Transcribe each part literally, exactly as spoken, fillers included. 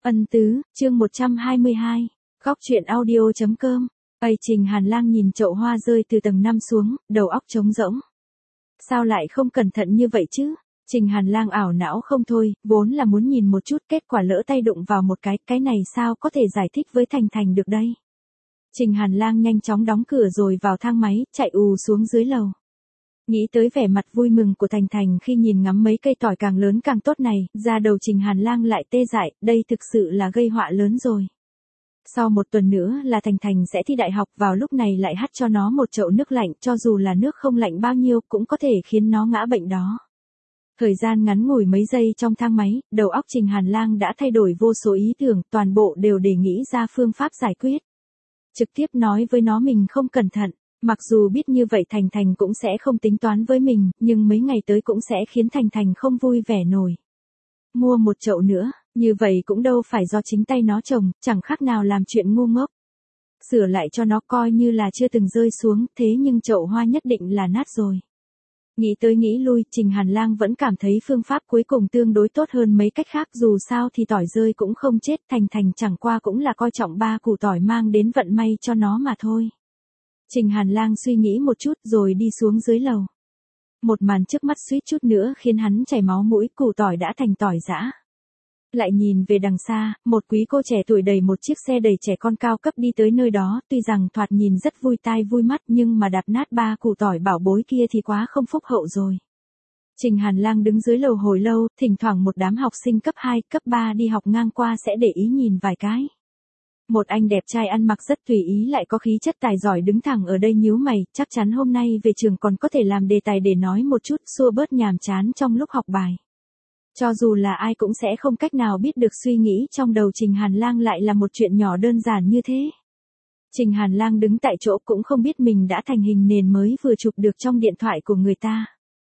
Ân tứ, chương một trăm hai mươi hai. Góc truyện audio chấm com. Ây Trình Hàn Lang nhìn chậu hoa rơi từ tầng năm xuống, đầu óc trống rỗng. Sao lại không cẩn thận như vậy chứ? Trình Hàn Lang ảo não không thôi, vốn là muốn nhìn một chút, kết quả lỡ tay đụng vào một cái, cái này sao có thể giải thích với Thành Thành được đây? Trình Hàn Lang nhanh chóng đóng cửa rồi vào thang máy, chạy ù xuống dưới lầu. Nghĩ tới vẻ mặt vui mừng của Thành Thành khi nhìn ngắm mấy cây tỏi càng lớn càng tốt này, da đầu Trình Hàn Lang lại tê dại, đây thực sự là gây họa lớn rồi. Sau một tuần nữa là Thành Thành sẽ thi đại học, vào lúc này lại hắt cho nó một chậu nước lạnh, cho dù là nước không lạnh bao nhiêu cũng có thể khiến nó ngã bệnh đó. Thời gian ngắn ngủi mấy giây trong thang máy, đầu óc Trình Hàn Lang đã thay đổi vô số ý tưởng, toàn bộ đều để nghĩ ra phương pháp giải quyết. Trực tiếp nói với nó mình không cẩn thận. Mặc dù biết như vậy Thành Thành cũng sẽ không tính toán với mình, nhưng mấy ngày tới cũng sẽ khiến Thành Thành không vui vẻ nổi. Mua một chậu nữa, như vậy cũng đâu phải do chính tay nó trồng, chẳng khác nào làm chuyện ngu ngốc. Sửa lại cho nó coi như là chưa từng rơi xuống, thế nhưng chậu hoa nhất định là nát rồi. Nghĩ tới nghĩ lui, Trình Hàn Lang vẫn cảm thấy phương pháp cuối cùng tương đối tốt hơn mấy cách khác, dù sao thì tỏi rơi cũng không chết, Thành Thành chẳng qua cũng là coi trọng ba củ tỏi mang đến vận may cho nó mà thôi. Trình Hàn Lang suy nghĩ một chút rồi đi xuống dưới lầu. Một màn trước mắt suýt chút nữa khiến hắn chảy máu mũi, củ tỏi đã thành tỏi giã. Lại nhìn về đằng xa, một quý cô trẻ tuổi đẩy một chiếc xe đầy trẻ con cao cấp đi tới nơi đó, tuy rằng thoạt nhìn rất vui tai vui mắt nhưng mà đạp nát ba củ tỏi bảo bối kia thì quá không phúc hậu rồi. Trình Hàn Lang đứng dưới lầu hồi lâu, thỉnh thoảng một đám học sinh cấp hai, cấp ba đi học ngang qua sẽ để ý nhìn vài cái. Một anh đẹp trai ăn mặc rất tùy ý lại có khí chất tài giỏi đứng thẳng ở đây nhíu mày, chắc chắn hôm nay về trường còn có thể làm đề tài để nói một chút, xua bớt nhàm chán trong lúc học bài. Cho dù là ai cũng sẽ không cách nào biết được suy nghĩ trong đầu Trình Hàn Lang lại là một chuyện nhỏ đơn giản như thế. Trình Hàn Lang đứng tại chỗ cũng không biết mình đã thành hình nền mới vừa chụp được trong điện thoại của người ta.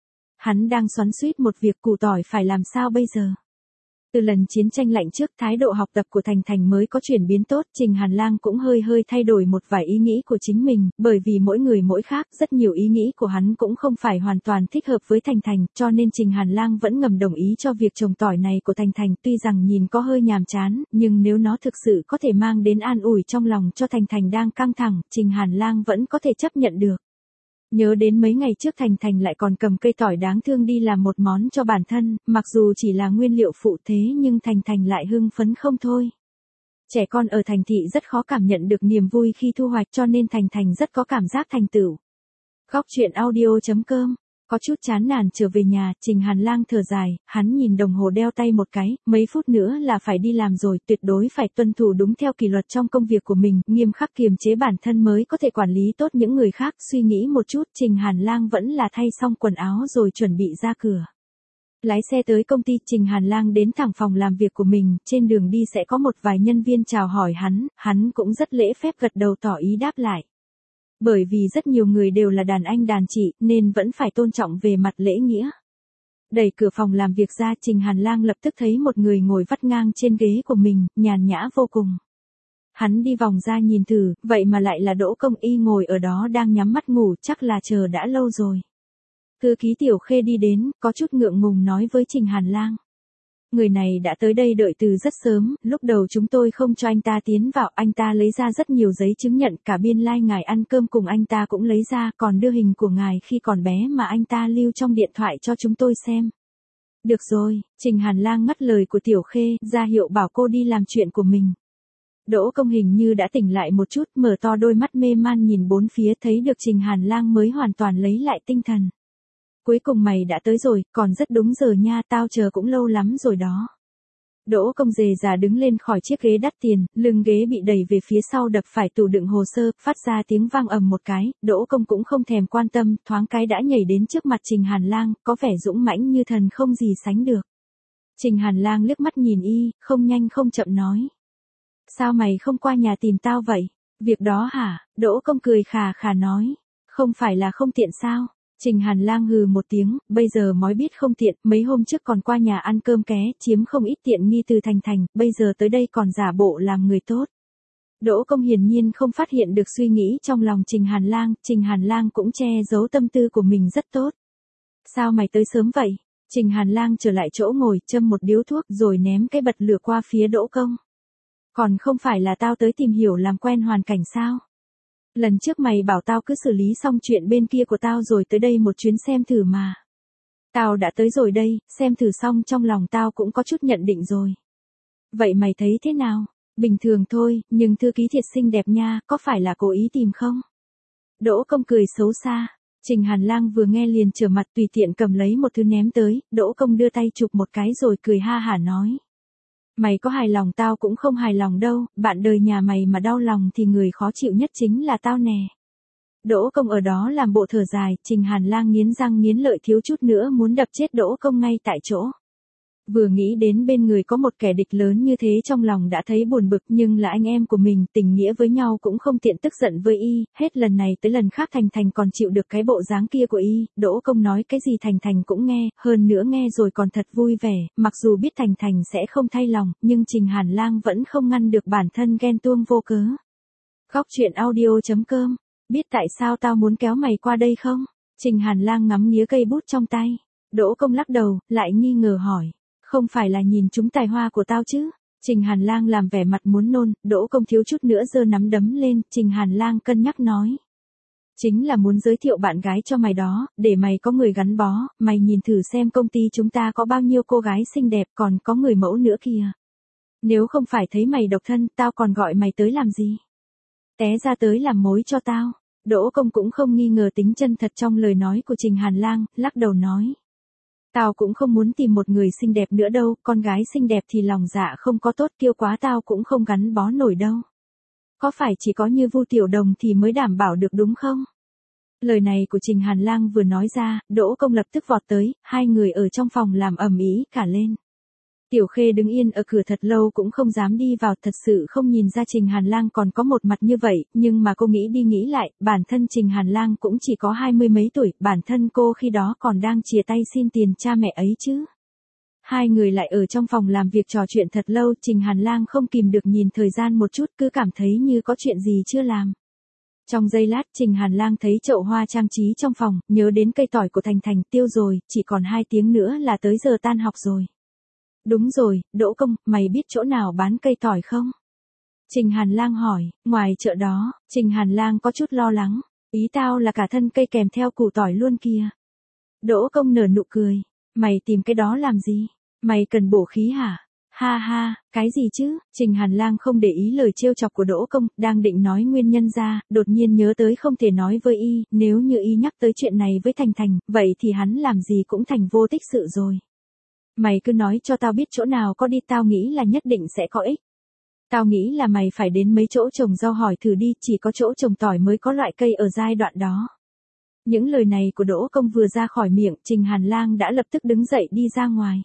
Hắn đang xoắn xuýt một việc củ tỏi phải làm sao bây giờ. Từ lần chiến tranh lạnh trước, thái độ học tập của Thành Thành mới có chuyển biến tốt, Trình Hàn Lang cũng hơi hơi thay đổi một vài ý nghĩ của chính mình, bởi vì mỗi người mỗi khác, rất nhiều ý nghĩ của hắn cũng không phải hoàn toàn thích hợp với Thành Thành, cho nên Trình Hàn Lang vẫn ngầm đồng ý cho việc trồng tỏi này của Thành Thành, tuy rằng nhìn có hơi nhàm chán, nhưng nếu nó thực sự có thể mang đến an ủi trong lòng cho Thành Thành đang căng thẳng, Trình Hàn Lang vẫn có thể chấp nhận được. Nhớ đến mấy ngày trước Thành Thành lại còn cầm cây tỏi đáng thương đi làm một món cho bản thân, mặc dù chỉ là nguyên liệu phụ thế nhưng Thành Thành lại hưng phấn không thôi. Trẻ con ở thành thị rất khó cảm nhận được niềm vui khi thu hoạch cho nên Thành Thành rất có cảm giác thành tựu. Góc truyện audio chấm com. Có chút chán nản trở về nhà, Trình Hàn Lang thở dài, hắn nhìn đồng hồ đeo tay một cái, mấy phút nữa là phải đi làm rồi, tuyệt đối phải tuân thủ đúng theo kỷ luật trong công việc của mình, nghiêm khắc kiềm chế bản thân mới có thể quản lý tốt những người khác, suy nghĩ một chút, Trình Hàn Lang vẫn là thay xong quần áo rồi chuẩn bị ra cửa. Lái xe tới công ty, Trình Hàn Lang đến thẳng phòng làm việc của mình, trên đường đi sẽ có một vài nhân viên chào hỏi hắn, hắn cũng rất lễ phép gật đầu tỏ ý đáp lại. Bởi vì rất nhiều người đều là đàn anh đàn chị, nên vẫn phải tôn trọng về mặt lễ nghĩa. Đẩy cửa phòng làm việc ra, Trình Hàn Lang lập tức thấy một người ngồi vắt ngang trên ghế của mình, nhàn nhã vô cùng. Hắn đi vòng ra nhìn thử, vậy mà lại là Đỗ Công Y ngồi ở đó đang nhắm mắt ngủ, chắc là chờ đã lâu rồi. Thư ký Tiểu Khê đi đến, có chút ngượng ngùng nói với Trình Hàn Lang. Người này đã tới đây đợi từ rất sớm, lúc đầu chúng tôi không cho anh ta tiến vào, anh ta lấy ra rất nhiều giấy chứng nhận, cả biên lai like ngài ăn cơm cùng anh ta cũng lấy ra, còn đưa hình của ngài khi còn bé mà anh ta lưu trong điện thoại cho chúng tôi xem. Được rồi, Trình Hàn Lang ngắt lời của Tiểu Khê, ra hiệu bảo cô đi làm chuyện của mình. Đỗ Công hình như đã tỉnh lại một chút, mở to đôi mắt mê man nhìn bốn phía, thấy được Trình Hàn Lang mới hoàn toàn lấy lại tinh thần. Cuối cùng mày đã tới rồi, còn rất đúng giờ nha, tao chờ cũng lâu lắm rồi đó. Đỗ Công dề già đứng lên khỏi chiếc ghế đắt tiền, lưng ghế bị đẩy về phía sau đập phải tủ đựng hồ sơ, phát ra tiếng vang ầm một cái, Đỗ Công cũng không thèm quan tâm, thoáng cái đã nhảy đến trước mặt Trình Hàn Lang, có vẻ dũng mãnh như thần không gì sánh được. Trình Hàn Lang liếc mắt nhìn y, không nhanh không chậm nói. Sao mày không qua nhà tìm tao vậy? Việc đó hả? Đỗ Công cười khà khà nói. Không phải là không tiện sao? Trình Hàn Lang hừ một tiếng, bây giờ mói biết không tiện, mấy hôm trước còn qua nhà ăn cơm ké, chiếm không ít tiện nghi từ Thành Thành, bây giờ tới đây còn giả bộ làm người tốt. Đỗ Công hiển nhiên không phát hiện được suy nghĩ trong lòng Trình Hàn Lang, Trình Hàn Lang cũng che giấu tâm tư của mình rất tốt. Sao mày tới sớm vậy? Trình Hàn Lang trở lại chỗ ngồi, châm một điếu thuốc rồi ném cái bật lửa qua phía Đỗ Công. Còn không phải là tao tới tìm hiểu làm quen hoàn cảnh sao? Lần trước mày bảo tao cứ xử lý xong chuyện bên kia của tao rồi tới đây một chuyến xem thử mà. Tao đã tới rồi đây, xem thử xong trong lòng tao cũng có chút nhận định rồi. Vậy mày thấy thế nào? Bình thường thôi, nhưng thư ký thiệt xinh đẹp nha, có phải là cố ý tìm không? Đỗ Công cười xấu xa. Trình Hàn Lang vừa nghe liền trở mặt tùy tiện cầm lấy một thứ ném tới, Đỗ Công đưa tay chụp một cái rồi cười ha hả nói. Mày có hài lòng tao cũng không hài lòng đâu, bạn đời nhà mày mà đau lòng thì người khó chịu nhất chính là tao nè. Đỗ Công ở đó làm bộ thở dài, Trình Hàn Lang nghiến răng nghiến lợi thiếu chút nữa muốn đập chết Đỗ Công ngay tại chỗ. Vừa nghĩ đến bên người có một kẻ địch lớn như thế trong lòng đã thấy buồn bực, nhưng là anh em của mình, tình nghĩa với nhau cũng không tiện tức giận với y, hết lần này tới lần khác Thành Thành còn chịu được cái bộ dáng kia của y, Đỗ Công nói cái gì Thành Thành cũng nghe, hơn nữa nghe rồi còn thật vui vẻ, mặc dù biết Thành Thành sẽ không thay lòng, nhưng Trình Hàn Lang vẫn không ngăn được bản thân ghen tuông vô cớ. Góc truyện audio chấm com, biết tại sao tao muốn kéo mày qua đây không? Trình Hàn Lang ngắm nghía cây bút trong tay, Đỗ Công lắc đầu, lại nghi ngờ hỏi. Không phải là nhìn chúng tài hoa của tao chứ? Trình Hàn Lang làm vẻ mặt muốn nôn, Đỗ Công thiếu chút nữa giơ nắm đấm lên, Trình Hàn Lang cân nhắc nói. Chính là muốn giới thiệu bạn gái cho mày đó, để mày có người gắn bó, mày nhìn thử xem công ty chúng ta có bao nhiêu cô gái xinh đẹp còn có người mẫu nữa kìa. Nếu không phải thấy mày độc thân, tao còn gọi mày tới làm gì? Té ra tới làm mối cho tao. Đỗ Công cũng không nghi ngờ tính chân thật trong lời nói của Trình Hàn Lang, lắc đầu nói. Tao cũng không muốn tìm một người xinh đẹp nữa đâu, con gái xinh đẹp thì lòng dạ không có tốt, kiêu quá tao cũng không gắn bó nổi đâu. Có phải chỉ có như Vu Tiểu Đồng thì mới đảm bảo được đúng không? Lời này của Trình Hàn Lang vừa nói ra, Đỗ Công lập tức vọt tới, hai người ở trong phòng làm ầm ĩ cả lên. Tiểu Khê đứng yên ở cửa thật lâu cũng không dám đi vào, thật sự không nhìn ra Trình Hàn Lang còn có một mặt như vậy, nhưng mà cô nghĩ đi nghĩ lại, bản thân Trình Hàn Lang cũng chỉ có hai mươi mấy tuổi, bản thân cô khi đó còn đang chìa tay xin tiền cha mẹ ấy chứ. Hai người lại ở trong phòng làm việc trò chuyện thật lâu, Trình Hàn Lang không kìm được nhìn thời gian một chút, cứ cảm thấy như có chuyện gì chưa làm. Trong giây lát Trình Hàn Lang thấy chậu hoa trang trí trong phòng, nhớ đến cây tỏi của Thành Thành, tiêu rồi, chỉ còn hai tiếng nữa là tới giờ tan học rồi. Đúng rồi, Đỗ Công, mày biết chỗ nào bán cây tỏi không? Trình Hàn Lang hỏi, ngoài chợ đó, Trình Hàn Lang có chút lo lắng, ý tao là cả thân cây kèm theo củ tỏi luôn kìa. Đỗ Công nở nụ cười, mày tìm cái đó làm gì? Mày cần bổ khí hả? Ha ha, cái gì chứ? Trình Hàn Lang không để ý lời trêu chọc của Đỗ Công, đang định nói nguyên nhân ra, đột nhiên nhớ tới không thể nói với y, nếu như y nhắc tới chuyện này với Thành Thành, vậy thì hắn làm gì cũng thành vô tích sự rồi. Mày cứ nói cho tao biết chỗ nào có đi, tao nghĩ là nhất định sẽ có ích. Tao nghĩ là mày phải đến mấy chỗ trồng rau hỏi thử đi, chỉ có chỗ trồng tỏi mới có loại cây ở giai đoạn đó. Những lời này của Đỗ Công vừa ra khỏi miệng, Trình Hàn Lang đã lập tức đứng dậy đi ra ngoài.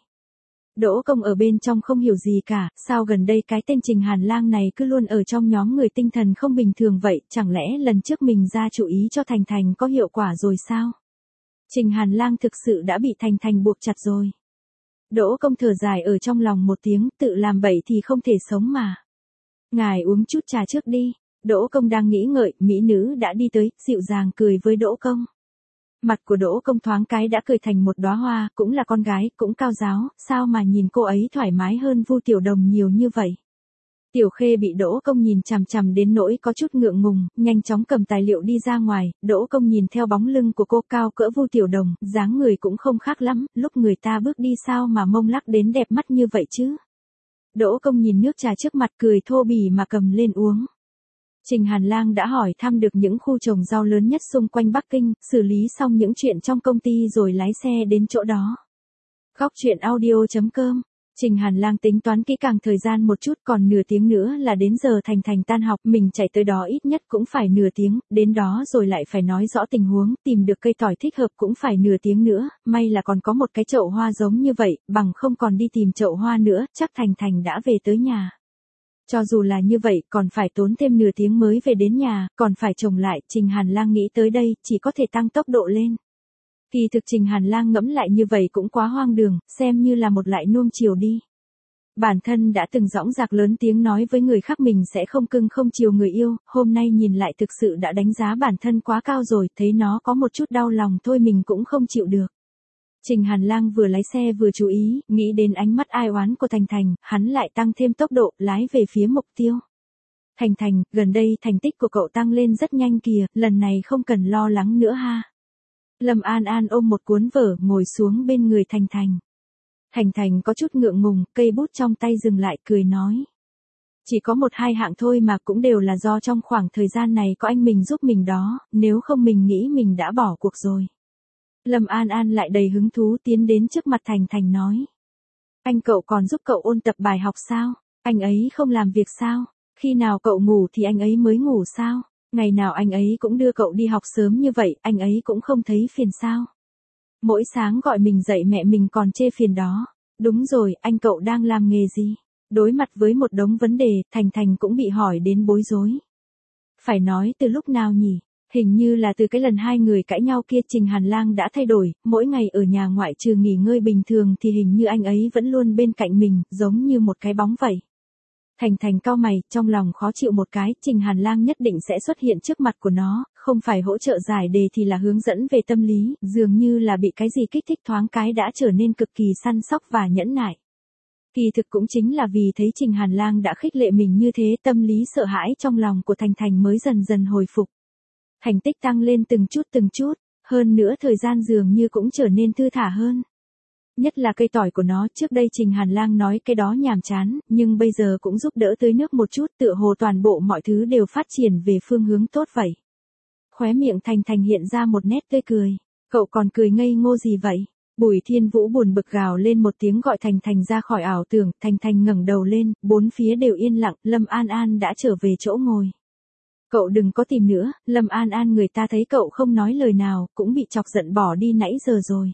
Đỗ Công ở bên trong không hiểu gì cả, sao gần đây cái tên Trình Hàn Lang này cứ luôn ở trong nhóm người tinh thần không bình thường vậy, chẳng lẽ lần trước mình ra chủ ý cho Thành Thành có hiệu quả rồi sao? Trình Hàn Lang thực sự đã bị Thành Thành buộc chặt rồi. Đỗ Công thở dài ở trong lòng một tiếng, tự làm bậy thì không thể sống mà. Ngài uống chút trà trước đi. Đỗ Công đang nghĩ ngợi, mỹ nữ đã đi tới, dịu dàng cười với Đỗ Công. Mặt của Đỗ Công thoáng cái đã cười thành một đóa hoa, cũng là con gái, cũng cao giáo, sao mà nhìn cô ấy thoải mái hơn Vu Tiểu Đồng nhiều như vậy. Tiểu Khê bị Đỗ Công nhìn chằm chằm đến nỗi có chút ngượng ngùng, nhanh chóng cầm tài liệu đi ra ngoài, Đỗ Công nhìn theo bóng lưng của cô cao cỡ Vu Tiểu Đồng, dáng người cũng không khác lắm, lúc người ta bước đi sao mà mông lắc đến đẹp mắt như vậy chứ. Đỗ Công nhìn nước trà trước mặt cười thô bỉ mà cầm lên uống. Trình Hàn Lang đã hỏi thăm được những khu trồng rau lớn nhất xung quanh Bắc Kinh, xử lý xong những chuyện trong công ty rồi lái xe đến chỗ đó. Góc truyện audio chấm com. Trình Hàn Lang tính toán kỹ càng thời gian một chút, còn nửa tiếng nữa là đến giờ Thành Thành tan học, mình chạy tới đó ít nhất cũng phải nửa tiếng, đến đó rồi lại phải nói rõ tình huống, tìm được cây tỏi thích hợp cũng phải nửa tiếng nữa, may là còn có một cái chậu hoa giống như vậy, bằng không còn đi tìm chậu hoa nữa, chắc Thành Thành đã về tới nhà. Cho dù là như vậy, còn phải tốn thêm nửa tiếng mới về đến nhà, còn phải trồng lại, Trình Hàn Lang nghĩ tới đây, chỉ có thể tăng tốc độ lên. Kỳ thực Trình Hàn Lang ngẫm lại như vậy cũng quá hoang đường, xem như là một lại nuông chiều đi. Bản thân đã từng dõng dạc lớn tiếng nói với người khác mình sẽ không cưng không chiều người yêu, hôm nay nhìn lại thực sự đã đánh giá bản thân quá cao rồi, thấy nó có một chút đau lòng thôi mình cũng không chịu được. Trình Hàn Lang vừa lái xe vừa chú ý, nghĩ đến ánh mắt ai oán của Thành Thành, hắn lại tăng thêm tốc độ, lái về phía mục tiêu. Thành Thành, gần đây thành tích của cậu tăng lên rất nhanh kìa, lần này không cần lo lắng nữa ha. Lâm An An ôm một cuốn vở, ngồi xuống bên người Thành Thành. Thành Thành có chút ngượng ngùng, cây bút trong tay dừng lại, cười nói. Chỉ có một hai hạng thôi mà cũng đều là do trong khoảng thời gian này có anh mình giúp mình đó, nếu không mình nghĩ mình đã bỏ cuộc rồi. Lâm An An lại đầy hứng thú tiến đến trước mặt Thành Thành nói. Anh cậu còn giúp cậu ôn tập bài học sao? Anh ấy không làm việc sao? Khi nào cậu ngủ thì anh ấy mới ngủ sao? Ngày nào anh ấy cũng đưa cậu đi học sớm như vậy, anh ấy cũng không thấy phiền sao? Mỗi sáng gọi mình dậy mẹ mình còn chê phiền đó. Đúng rồi, anh cậu đang làm nghề gì? Đối mặt với một đống vấn đề, Thành Thành cũng bị hỏi đến bối rối. Phải nói từ lúc nào nhỉ? Hình như là từ cái lần hai người cãi nhau kia. Trình Hàn Lang đã thay đổi, mỗi ngày ở nhà ngoại trừ nghỉ ngơi bình thường thì hình như anh ấy vẫn luôn bên cạnh mình, giống như một cái bóng vậy. Thành Thành cau mày, trong lòng khó chịu một cái, Trình Hàn Lang nhất định sẽ xuất hiện trước mặt của nó, không phải hỗ trợ giải đề thì là hướng dẫn về tâm lý, dường như là bị cái gì kích thích thoáng cái đã trở nên cực kỳ săn sóc và nhẫn nại. Kỳ thực cũng chính là vì thấy Trình Hàn Lang đã khích lệ mình như thế, tâm lý sợ hãi trong lòng của Thành Thành mới dần dần hồi phục. Thành tích tăng lên từng chút từng chút, hơn nữa thời gian dường như cũng trở nên thư thả hơn. Nhất là cây tỏi của nó, trước đây Trình Hàn Lang nói cái đó nhàm chán, nhưng bây giờ cũng giúp đỡ tưới nước một chút, tựa hồ toàn bộ mọi thứ đều phát triển về phương hướng tốt vậy. Khóe miệng Thành Thành hiện ra một nét tươi cười, cậu còn cười ngây ngô gì vậy? Bùi Thiên Vũ buồn bực gào lên một tiếng gọi Thành Thành ra khỏi ảo tưởng, Thành Thành ngẩng đầu lên, bốn phía đều yên lặng, Lâm An An đã trở về chỗ ngồi. Cậu đừng có tìm nữa, Lâm An An người ta thấy cậu không nói lời nào, cũng bị chọc giận bỏ đi nãy giờ rồi.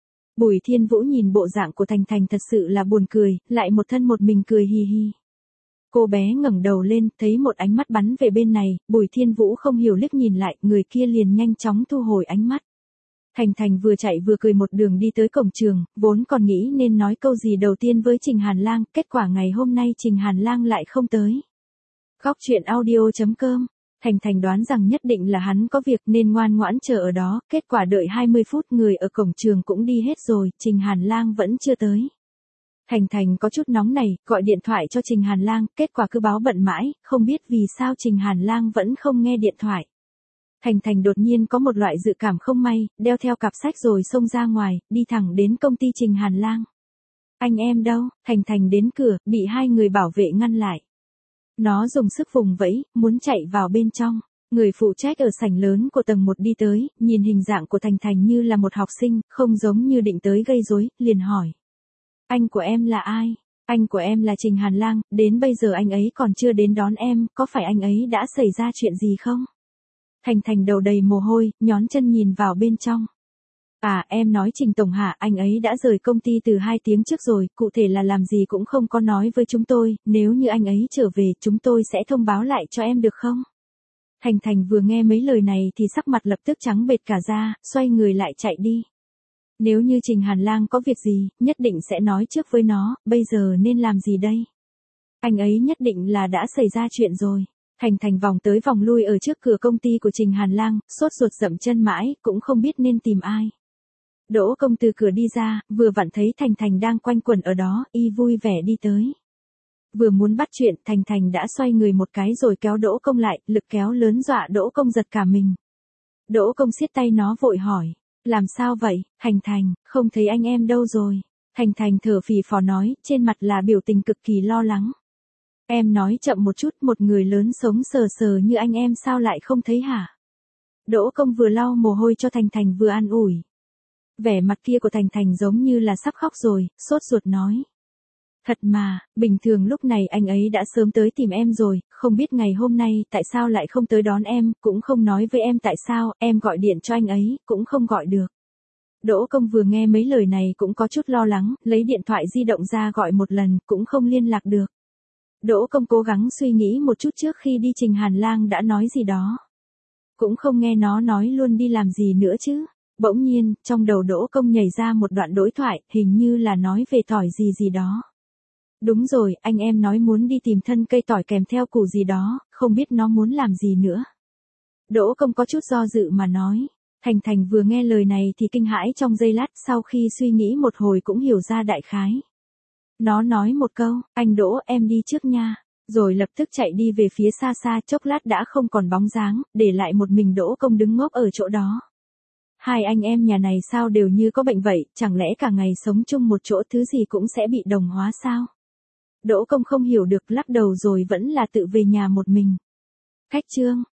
Bùi Thiên Vũ nhìn bộ dạng của Thành Thành thật sự là buồn cười, lại một thân một mình cười hì hì. Cô bé ngẩng đầu lên, thấy một ánh mắt bắn về bên này, Bùi Thiên Vũ không hiểu liếc nhìn lại, người kia liền nhanh chóng thu hồi ánh mắt. Thành Thành vừa chạy vừa cười một đường đi tới cổng trường, vốn còn nghĩ nên nói câu gì đầu tiên với Trình Hàn Lang, kết quả ngày hôm nay Trình Hàn Lang lại không tới. Góc truyện audio chấm com. Thành Thành đoán rằng nhất định là hắn có việc nên ngoan ngoãn chờ ở đó, kết quả đợi hai mươi phút người ở cổng trường cũng đi hết rồi, Trình Hàn Lang vẫn chưa tới. Thành Thành có chút nóng này, gọi điện thoại cho Trình Hàn Lang, kết quả cứ báo bận mãi, không biết vì sao Trình Hàn Lang vẫn không nghe điện thoại. Thành Thành đột nhiên có một loại dự cảm không may, đeo theo cặp sách rồi xông ra ngoài, đi thẳng đến công ty Trình Hàn Lang. Anh em đâu? Thành Thành đến cửa, bị hai người bảo vệ ngăn lại. Nó dùng sức vùng vẫy, muốn chạy vào bên trong. Người phụ trách ở sảnh lớn của tầng một đi tới, nhìn hình dạng của Thành Thành như là một học sinh, không giống như định tới gây rối, liền hỏi. Anh của em là ai? Anh của em là Trình Hàn Lang, đến bây giờ anh ấy còn chưa đến đón em, có phải anh ấy đã xảy ra chuyện gì không? Thành Thành đầu đầy mồ hôi, nhón chân nhìn vào bên trong. À, em nói Trình Tổng hả, anh ấy đã rời công ty từ hai tiếng trước rồi, cụ thể là làm gì cũng không có nói với chúng tôi, nếu như anh ấy trở về chúng tôi sẽ thông báo lại cho em được không? Thành Thành vừa nghe mấy lời này thì sắc mặt lập tức trắng bệch cả ra, xoay người lại chạy đi. Nếu như Trình Hàn Lang có việc gì, nhất định sẽ nói trước với nó, bây giờ nên làm gì đây? Anh ấy nhất định là đã xảy ra chuyện rồi. Thành Thành vòng tới vòng lui ở trước cửa công ty của Trình Hàn Lang, sốt ruột dậm chân mãi, cũng không biết nên tìm ai. Đỗ Công từ cửa đi ra, vừa vặn thấy Thành Thành đang quanh quẩn ở đó, y vui vẻ đi tới. Vừa muốn bắt chuyện, Thành Thành đã xoay người một cái rồi kéo Đỗ Công lại, lực kéo lớn dọa Đỗ Công giật cả mình. Đỗ Công siết tay nó vội hỏi, làm sao vậy, Thành Thành, không thấy anh em đâu rồi. Thành Thành thở phì phò nói, trên mặt là biểu tình cực kỳ lo lắng. Em nói chậm một chút, một người lớn sống sờ sờ như anh em sao lại không thấy hả? Đỗ Công vừa lau mồ hôi cho Thành Thành vừa an ủi. Vẻ mặt kia của Thành Thành giống như là sắp khóc rồi, sốt ruột nói. Thật mà, bình thường lúc này anh ấy đã sớm tới tìm em rồi, không biết ngày hôm nay tại sao lại không tới đón em, cũng không nói với em tại sao, em gọi điện cho anh ấy, cũng không gọi được. Đỗ Công vừa nghe mấy lời này cũng có chút lo lắng, lấy điện thoại di động ra gọi một lần, cũng không liên lạc được. Đỗ Công cố gắng suy nghĩ một chút trước khi đi Trình Hàn Lang đã nói gì đó. Cũng không nghe nó nói luôn đi làm gì nữa chứ. Bỗng nhiên, trong đầu Đỗ Công nhảy ra một đoạn đối thoại, hình như là nói về tỏi gì gì đó. Đúng rồi, anh em nói muốn đi tìm thân cây tỏi kèm theo củ gì đó, không biết nó muốn làm gì nữa. Đỗ Công có chút do dự mà nói. Thành Thành vừa nghe lời này thì kinh hãi trong giây lát, sau khi suy nghĩ một hồi cũng hiểu ra đại khái. Nó nói một câu, anh Đỗ em đi trước nha, rồi lập tức chạy đi về phía xa xa, chốc lát đã không còn bóng dáng, để lại một mình Đỗ Công đứng ngốc ở chỗ đó. Hai anh em nhà này sao đều như có bệnh vậy, chẳng lẽ cả ngày sống chung một chỗ thứ gì cũng sẽ bị đồng hóa sao? Đỗ Công không hiểu được, lắc đầu rồi vẫn là tự về nhà một mình. Cách chương